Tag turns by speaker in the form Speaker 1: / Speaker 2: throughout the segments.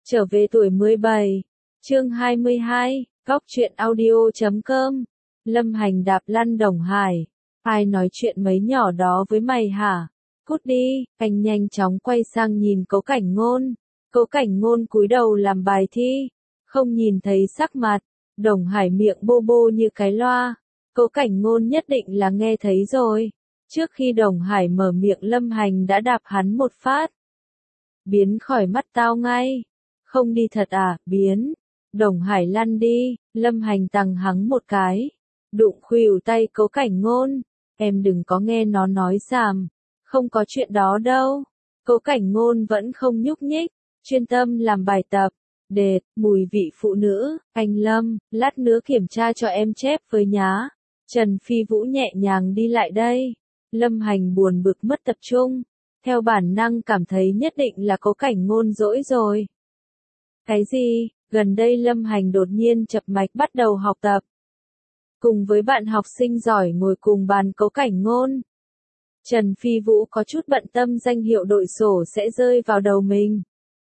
Speaker 1: Trở về tuổi 17, chương 22, góc truyện audio.com. Lâm Hành đạp lăn Đồng Hải. Ai nói chuyện mấy nhỏ đó với mày hả? Cút đi. Anh nhanh chóng quay sang nhìn Cố Cảnh Ngôn. Cố Cảnh Ngôn cúi đầu làm bài thi, không nhìn thấy sắc mặt. Đồng Hải miệng bô bô như cái loa. Cố Cảnh Ngôn nhất định là nghe thấy rồi. Trước khi Đồng Hải mở miệng, Lâm Hành đã đạp hắn một phát. Biến khỏi mắt tao ngay. Không đi thật à? Biến. Đồng Hải lăn đi. Lâm Hành tằng hắng một cái, đụng khuỷu tay Cố Cảnh Ngôn. Em đừng có nghe nó nói xàm. Không có chuyện đó đâu. Cố Cảnh Ngôn vẫn không nhúc nhích, chuyên tâm làm bài tập. Đệt, mùi vị phụ nữ. Anh Lâm, lát nữa kiểm tra cho em chép với nhá. Trần Phi Vũ nhẹ nhàng đi lại đây. Lâm Hành buồn bực mất tập trung. Theo bản năng cảm thấy nhất định là Cố Cảnh Ngôn dỗi rồi. Cái gì? Gần đây Lâm Hành đột nhiên chập mạch bắt đầu học tập. Cùng với bạn học sinh giỏi ngồi cùng bàn Cố Cảnh Ngôn. Trần Phi Vũ có chút bận tâm danh hiệu đội sổ sẽ rơi vào đầu mình.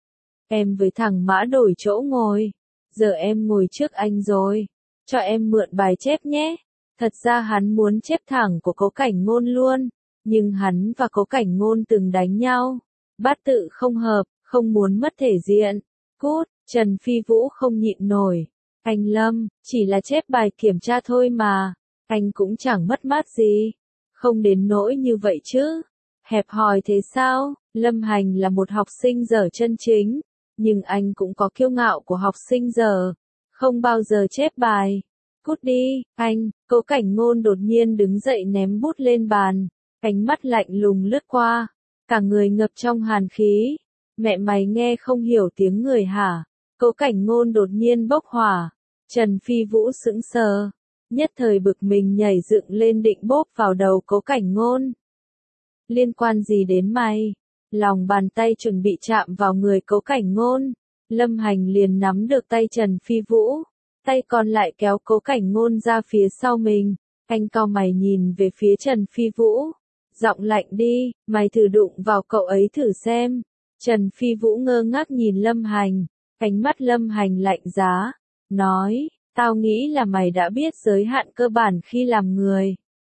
Speaker 1: Em với thằng Mã đổi chỗ ngồi. Giờ em ngồi trước anh rồi. Cho em mượn bài chép nhé. Thật ra hắn muốn chép thẳng của Cố Cảnh Ngôn luôn. Nhưng hắn và Cố Cảnh Ngôn từng đánh nhau. Bát tự không hợp, không muốn mất thể diện. Cút. Trần Phi Vũ không nhịn nổi. Anh Lâm, chỉ là chép bài kiểm tra thôi mà. Anh cũng chẳng mất mát gì. Không đến nỗi như vậy chứ. Hẹp hòi thế sao? Lâm Hành là một học sinh dở chân chính. Nhưng anh cũng có kiêu ngạo của học sinh dở. Không bao giờ chép bài. Cút đi, anh. Cố Cảnh Ngôn đột nhiên đứng dậy ném bút lên bàn. Ánh mắt lạnh lùng lướt qua. Cả người ngập trong hàn khí. Mẹ mày nghe không hiểu tiếng người hả? Cố Cảnh Ngôn đột nhiên bốc hỏa. Trần Phi Vũ sững sờ. Nhất thời bực mình nhảy dựng lên định bóp vào đầu Cố Cảnh Ngôn. Liên quan gì đến mày? Lòng bàn tay chuẩn bị chạm vào người Cố Cảnh Ngôn. Lâm Hành liền nắm được tay Trần Phi Vũ. Tay còn lại kéo Cố Cảnh Ngôn ra phía sau mình. Anh cau mày nhìn về phía Trần Phi Vũ. Giọng lạnh đi, mày thử đụng vào cậu ấy thử xem. Trần Phi Vũ ngơ ngác nhìn Lâm Hành. Ánh mắt Lâm Hành lạnh giá. Nói, tao nghĩ là mày đã biết giới hạn cơ bản khi làm người.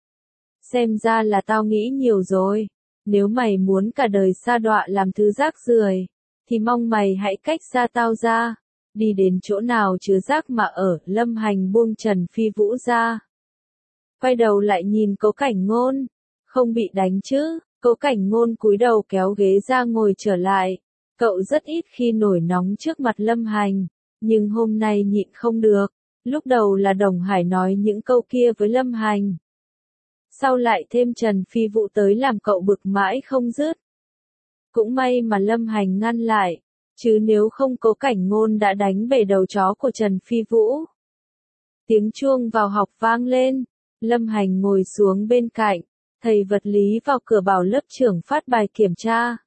Speaker 1: Xem ra là tao nghĩ nhiều rồi. Nếu mày muốn cả đời sa đọa làm thứ rác rưởi, thì mong mày hãy cách xa tao ra. Đi đến chỗ nào chứa rác mà ở. Lâm Hành buông Trần Phi Vũ ra. Quay đầu lại nhìn Cố Cảnh Ngôn. Không bị đánh chứ? Cố Cảnh Ngôn cúi đầu kéo ghế ra ngồi trở lại. Cậu rất ít khi nổi nóng trước mặt Lâm Hành. Nhưng hôm nay nhịn không được. Lúc đầu là Đồng Hải nói những câu kia với Lâm Hành. Sau lại thêm Trần Phi Vũ tới làm cậu bực mãi không dứt. Cũng may mà Lâm Hành ngăn lại. Chứ nếu không Cố Cảnh Ngôn đã đánh bể đầu chó của Trần Phi Vũ. Tiếng chuông vào học vang lên. Lâm Hành ngồi xuống bên cạnh. Thầy vật lý vào cửa bảo lớp trưởng phát bài kiểm tra.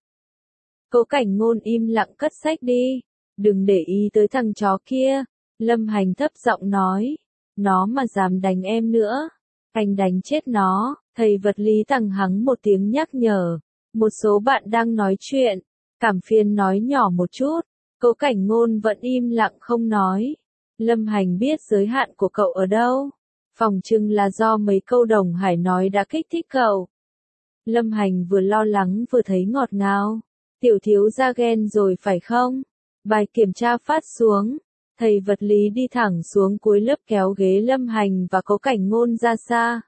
Speaker 1: Cố Cảnh Ngôn im lặng cất sách đi. Đừng để ý tới thằng chó kia. Lâm Hành thấp giọng nói. Nó mà dám đánh em nữa, anh đánh chết nó. Thầy vật lý tằng hắng một tiếng nhắc nhở. Một số bạn đang nói chuyện. Cảm phiền nói nhỏ một chút. Cố Cảnh Ngôn vẫn im lặng không nói. Lâm Hành biết giới hạn của cậu ở đâu. Phòng chừng là do mấy câu Đồng Hải nói đã kích thích cậu. Lâm Hành vừa lo lắng vừa thấy ngọt ngào. Tiểu thiếu gia ghen rồi phải không? Bài kiểm tra phát xuống. Thầy vật lý đi thẳng xuống cuối lớp kéo ghế Lâm Hành và Cố Cảnh Ngôn ra xa.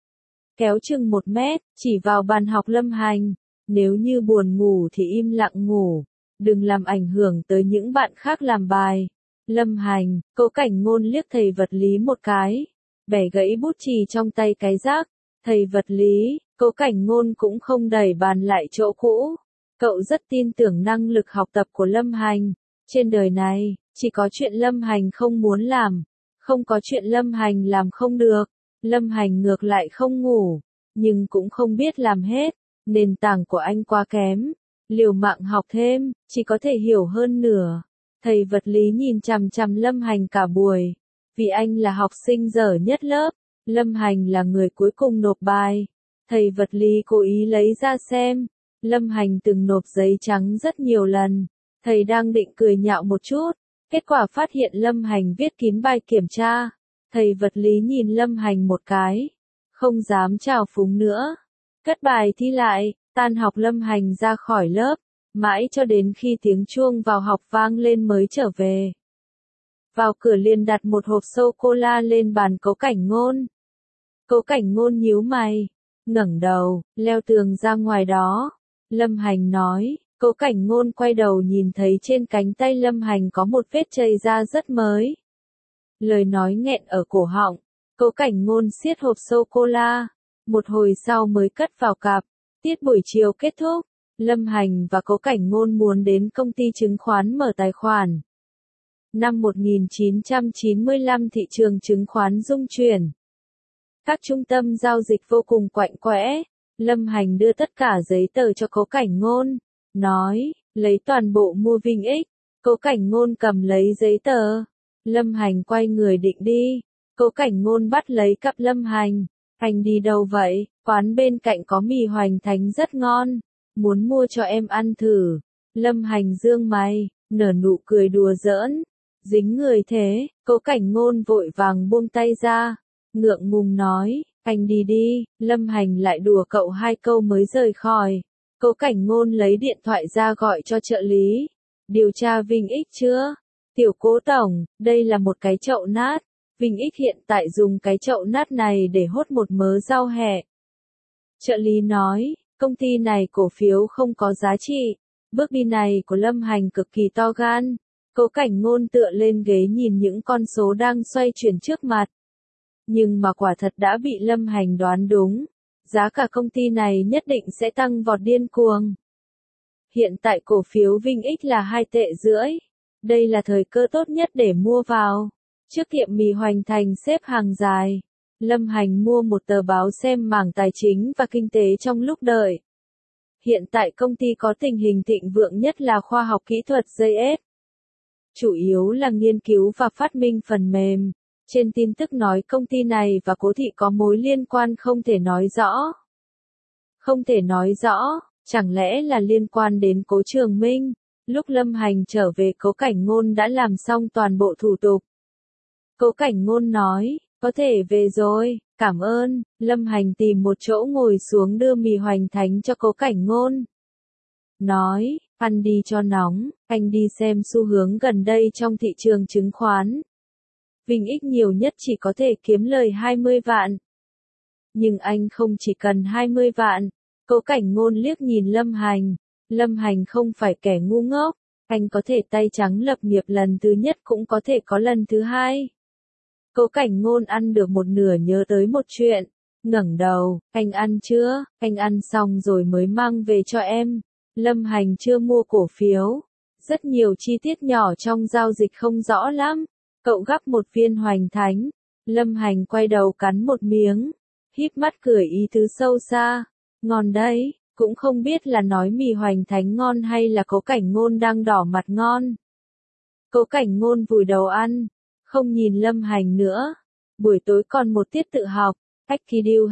Speaker 1: Kéo chừng 1 mét, chỉ vào bàn học Lâm Hành. Nếu như buồn ngủ thì im lặng ngủ. Đừng làm ảnh hưởng tới những bạn khác làm bài. Lâm Hành, Cố Cảnh Ngôn liếc thầy vật lý một cái. Bẻ gãy bút chì trong tay cái rác. Thầy vật lý, Cố Cảnh Ngôn cũng không đẩy bàn lại chỗ cũ. Cậu rất tin tưởng năng lực học tập của Lâm Hành. Trên đời này, chỉ có chuyện Lâm Hành không muốn làm. Không có chuyện Lâm Hành làm không được. Lâm Hành ngược lại không ngủ. Nhưng cũng không biết làm hết. Nền tảng của anh quá kém. Liều mạng học thêm, chỉ có thể hiểu hơn nửa. Thầy vật lý nhìn chằm chằm Lâm Hành cả buổi. Vì anh là học sinh dở nhất lớp. Lâm Hành là người cuối cùng nộp bài. Thầy vật lý cố ý lấy ra xem. Lâm Hành từng nộp giấy trắng rất nhiều lần. Thầy đang định cười nhạo một chút, kết quả phát hiện Lâm Hành viết kín bài kiểm tra. Thầy vật lý nhìn Lâm Hành một cái, không dám trào phúng nữa. Cất bài thi lại, tan học Lâm Hành ra khỏi lớp, mãi cho đến khi tiếng chuông vào học vang lên mới trở về. Vào cửa liền đặt một hộp sô-cô-la lên bàn Cố Cảnh Ngôn. Cố Cảnh Ngôn nhíu mày, ngẩng đầu, leo tường ra ngoài đó. Lâm Hành nói, Cố Cảnh Ngôn quay đầu nhìn thấy trên cánh tay Lâm Hành có một vết chảy ra rất mới. Lời nói nghẹn ở cổ họng, Cố Cảnh Ngôn siết hộp sô-cô-la, một hồi sau mới cất vào cặp. Tiết buổi chiều kết thúc, Lâm Hành và Cố Cảnh Ngôn muốn đến công ty chứng khoán mở tài khoản. Năm 1995 thị trường chứng khoán rung chuyển. Các trung tâm giao dịch vô cùng quạnh quẽ. Lâm Hành đưa tất cả giấy tờ cho Cố Cảnh Ngôn, nói, lấy toàn bộ mua VinX. Cố Cảnh Ngôn cầm lấy giấy tờ. Lâm Hành quay người định đi. Cố Cảnh Ngôn bắt lấy cặp Lâm Hành. Anh đi đâu vậy? Quán bên cạnh có mì hoành thánh rất ngon. Muốn mua cho em ăn thử. Lâm Hành dương mày, nở nụ cười đùa giỡn. Dính người thế, Cố Cảnh Ngôn vội vàng buông tay ra. Ngượng ngùng nói, anh đi đi. Lâm Hành lại đùa cậu 2 câu mới rời khỏi. Cố Cảnh Ngôn lấy điện thoại ra gọi cho trợ lý. Điều tra VinX chưa? Tiểu Cố tổng, đây là một cái chậu nát. VinX hiện tại dùng cái chậu nát này để hốt một mớ rau hẹ. Trợ lý nói, công ty này cổ phiếu không có giá trị. Bước đi này của Lâm Hành cực kỳ to gan. Cố Cảnh Ngôn tựa lên ghế nhìn những con số đang xoay chuyển trước mặt. Nhưng mà quả thật đã bị Lâm Hành đoán đúng. Giá cả công ty này nhất định sẽ tăng vọt điên cuồng. Hiện tại cổ phiếu VinX là 2,5 tệ. Đây là thời cơ tốt nhất để mua vào. Trước tiệm mì Hoành Thành xếp hàng dài. Lâm Hành mua một tờ báo xem mảng tài chính và kinh tế trong lúc đợi. Hiện tại công ty có tình hình thịnh vượng nhất là khoa học kỹ thuật JS. Chủ yếu là nghiên cứu và phát minh phần mềm. Trên tin tức nói công ty này và Cố Thị có mối liên quan không thể nói rõ. Không thể nói rõ, chẳng lẽ là liên quan đến Cố Trường Minh? Lúc Lâm Hành trở về Cố Cảnh Ngôn đã làm xong toàn bộ thủ tục. Cố Cảnh Ngôn nói, có thể về rồi, cảm ơn. Lâm Hành tìm một chỗ ngồi xuống đưa mì Hoành Thánh cho Cố Cảnh Ngôn. Nói, ăn đi cho nóng, anh đi xem xu hướng gần đây trong thị trường chứng khoán. VinX nhiều nhất chỉ có thể kiếm lời 20 vạn. Nhưng anh không chỉ cần 20 vạn. Cố Cảnh Ngôn liếc nhìn Lâm Hành. Lâm Hành không phải kẻ ngu ngốc. Anh có thể tay trắng lập nghiệp lần thứ nhất cũng có thể có lần thứ hai. Cố Cảnh Ngôn ăn được một nửa nhớ tới một chuyện. Ngẩng đầu, anh ăn chưa? Anh ăn xong rồi mới mang về cho em. Lâm Hành chưa mua cổ phiếu. Rất nhiều chi tiết nhỏ trong giao dịch không rõ lắm. Cậu gắp một viên Hoành Thánh. Lâm Hành quay đầu cắn một miếng. Híp mắt cười ý tứ sâu xa. Ngon đấy, cũng không biết là nói mì Hoành Thánh ngon hay là Cố Cảnh Ngôn đang đỏ mặt ngon. Cố Cảnh Ngôn vùi đầu ăn, không nhìn Lâm Hành nữa. Buổi tối còn một tiết tự học. Aikido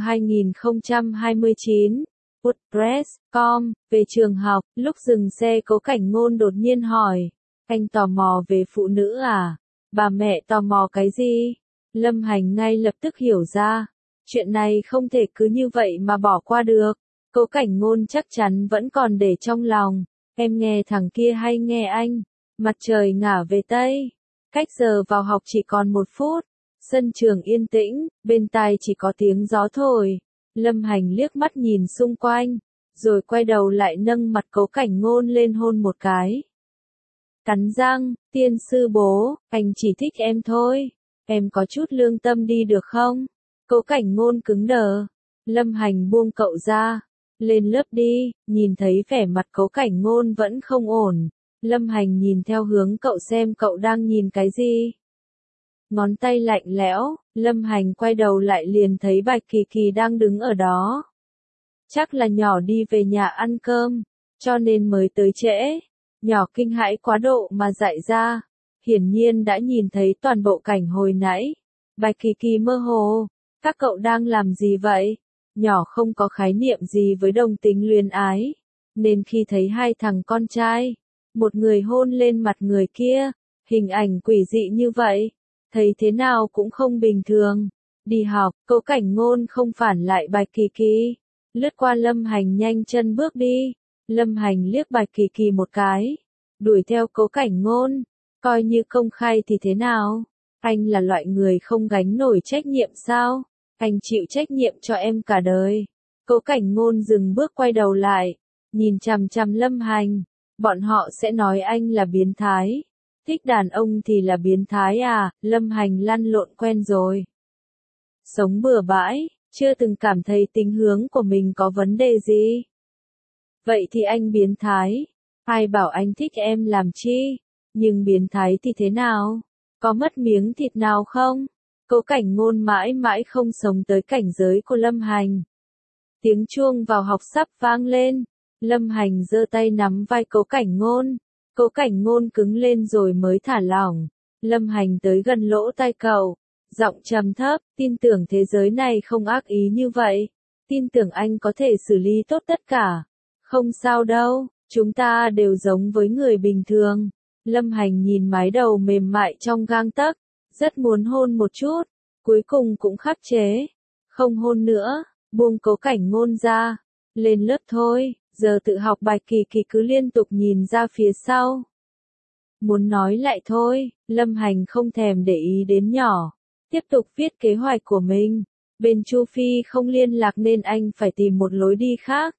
Speaker 1: 2029. WordPress.com. Về trường học, lúc dừng xe Cố Cảnh Ngôn đột nhiên hỏi. Anh tò mò về phụ nữ à? Bà mẹ tò mò cái gì? Lâm Hành ngay lập tức hiểu ra. Chuyện này không thể cứ như vậy mà bỏ qua được. Cố Cảnh Ngôn chắc chắn vẫn còn để trong lòng. Em nghe thằng kia hay nghe anh? Mặt trời ngả về Tây. Cách giờ vào học chỉ còn 1 phút. Sân trường yên tĩnh, bên tai chỉ có tiếng gió thổi. Lâm Hành liếc mắt nhìn xung quanh, rồi quay đầu lại nâng mặt Cố Cảnh Ngôn lên hôn một cái. Cắn răng, tiên sư bố, anh chỉ thích em thôi. Em có chút lương tâm đi được không? Cố Cảnh Ngôn cứng đờ. Lâm Hành buông cậu ra. Lên lớp đi, nhìn thấy vẻ mặt Cố Cảnh Ngôn vẫn không ổn. Lâm Hành nhìn theo hướng cậu xem cậu đang nhìn cái gì. Ngón tay lạnh lẽo, Lâm Hành quay đầu lại liền thấy Bạch Kỳ Kỳ đang đứng ở đó. Chắc là nhỏ đi về nhà ăn cơm, cho nên mới tới trễ. Nhỏ kinh hãi quá độ mà dại ra. Hiển nhiên đã nhìn thấy toàn bộ cảnh hồi nãy. Bạch Kỳ Kỳ mơ hồ. Các cậu đang làm gì vậy? Nhỏ không có khái niệm gì với đồng tính luyến ái. Nên khi thấy 2 thằng con trai, Một người hôn lên mặt người kia, hình ảnh quỷ dị như vậy, thấy thế nào cũng không bình thường. Đi học, Cố Cảnh Ngôn không phản lại Bạch Kỳ Kỳ, lướt qua Lâm Hành nhanh chân bước đi. Lâm Hành liếc Bạch Kỳ Kỳ một cái, đuổi theo Cố Cảnh Ngôn, coi như công khai thì thế nào? Anh là loại người không gánh nổi trách nhiệm sao? Anh chịu trách nhiệm cho em cả đời. Cố Cảnh Ngôn dừng bước quay đầu lại, nhìn chằm chằm Lâm Hành, bọn họ sẽ nói anh là biến thái. Thích đàn ông thì là biến thái à? Lâm Hành lăn lộn quen rồi. Sống bừa bãi, chưa từng cảm thấy tính hướng của mình có vấn đề gì. Vậy thì anh biến thái. Ai bảo anh thích em làm chi? Nhưng biến thái thì thế nào? Có mất miếng thịt nào không? Cố Cảnh Ngôn mãi mãi không sống tới cảnh giới của Lâm Hành. Tiếng chuông vào học sắp vang lên. Lâm Hành giơ tay nắm vai Cố Cảnh Ngôn. Cố Cảnh Ngôn cứng lên rồi mới thả lỏng. Lâm Hành tới gần lỗ tai cậu, giọng trầm thấp, tin tưởng thế giới này không ác ý như vậy. Tin tưởng anh có thể xử lý tốt tất cả. Không sao đâu, chúng ta đều giống với người bình thường. Lâm Hành nhìn mái đầu mềm mại trong gang tấc, rất muốn hôn một chút, cuối cùng cũng khắc chế. Không hôn nữa, buông Cố Cảnh Ngôn ra. Lên lớp thôi, giờ tự học Bạch Kỳ Kỳ cứ liên tục nhìn ra phía sau. Muốn nói lại thôi, Lâm Hành không thèm để ý đến nhỏ. Tiếp tục viết kế hoạch của mình. Bên Chu Phi không liên lạc nên anh phải tìm một lối đi khác.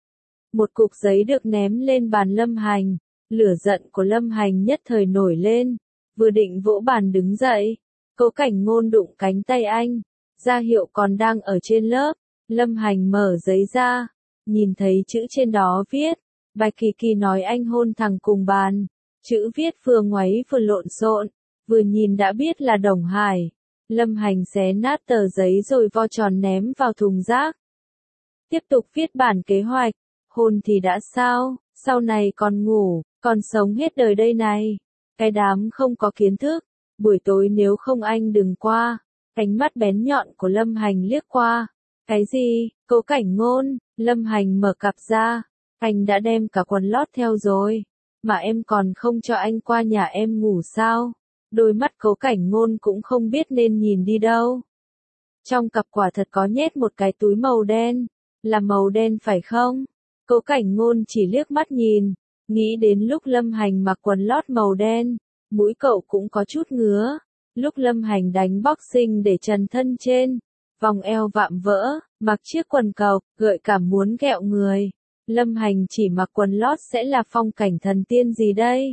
Speaker 1: Một cục giấy được ném lên bàn Lâm Hành. Lửa giận của Lâm Hành nhất thời nổi lên. Vừa định vỗ bàn đứng dậy, Cố Cảnh Ngôn đụng cánh tay anh, ra hiệu còn đang ở trên lớp. Lâm Hành mở giấy ra, nhìn thấy chữ trên đó viết, Bạch Kỳ Kỳ nói anh hôn thằng cùng bàn. Chữ viết vừa ngoáy vừa lộn xộn, vừa nhìn đã biết là Đồng Hải. Lâm Hành xé nát tờ giấy rồi vo tròn ném vào thùng rác. Tiếp tục viết bản kế hoạch, hôn thì đã sao, sau này còn ngủ, còn sống hết đời đây này. Cái đám không có kiến thức, buổi tối nếu không anh đừng qua. Ánh mắt bén nhọn của Lâm Hành liếc qua. Cái gì? Cố Cảnh Ngôn? Lâm Hành mở cặp ra. Anh đã đem cả quần lót theo rồi, mà em còn không cho anh qua nhà em ngủ sao? Đôi mắt Cố Cảnh Ngôn cũng không biết nên nhìn đi đâu. Trong cặp quả thật có nhét một cái túi màu đen. Là màu đen phải không? Cố Cảnh Ngôn chỉ liếc mắt nhìn, nghĩ đến lúc Lâm Hành mặc quần lót màu đen, mũi cậu cũng có chút ngứa. Lúc Lâm Hành đánh boxing để trần thân trên, vòng eo vạm vỡ, mặc chiếc quần cộc, gợi cảm muốn ghẹo người. Lâm Hành chỉ mặc quần lót sẽ là phong cảnh thần tiên gì đây?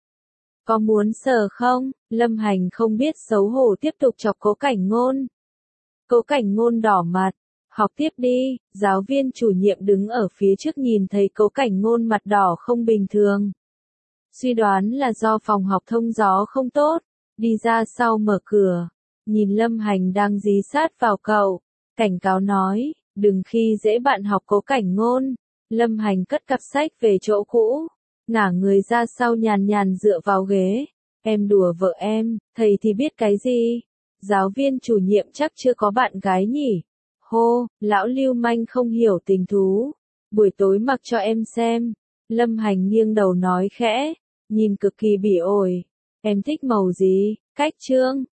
Speaker 1: Có muốn sờ không? Lâm Hành không biết xấu hổ tiếp tục chọc Cố Cảnh Ngôn. Cố Cảnh Ngôn đỏ mặt. Học tiếp đi, giáo viên chủ nhiệm đứng ở phía trước nhìn thấy Cố Cảnh Ngôn mặt đỏ không bình thường. Suy đoán là do phòng học thông gió không tốt, đi ra sau mở cửa, nhìn Lâm Hành đang dí sát vào cậu, cảnh cáo nói, đừng khi dễ bạn học Cố Cảnh Ngôn. Lâm Hành cất cặp sách về chỗ cũ, ngả người ra sau nhàn nhàn dựa vào ghế. Em đùa vợ em, thầy thì biết cái gì? Giáo viên chủ nhiệm chắc chưa có bạn gái nhỉ? Hô, lão lưu manh không hiểu tình thú. Buổi tối mặc cho em xem. Lâm Hành nghiêng đầu nói khẽ, nhìn cực kỳ bỉ ổi. Em thích màu gì? Cách trương.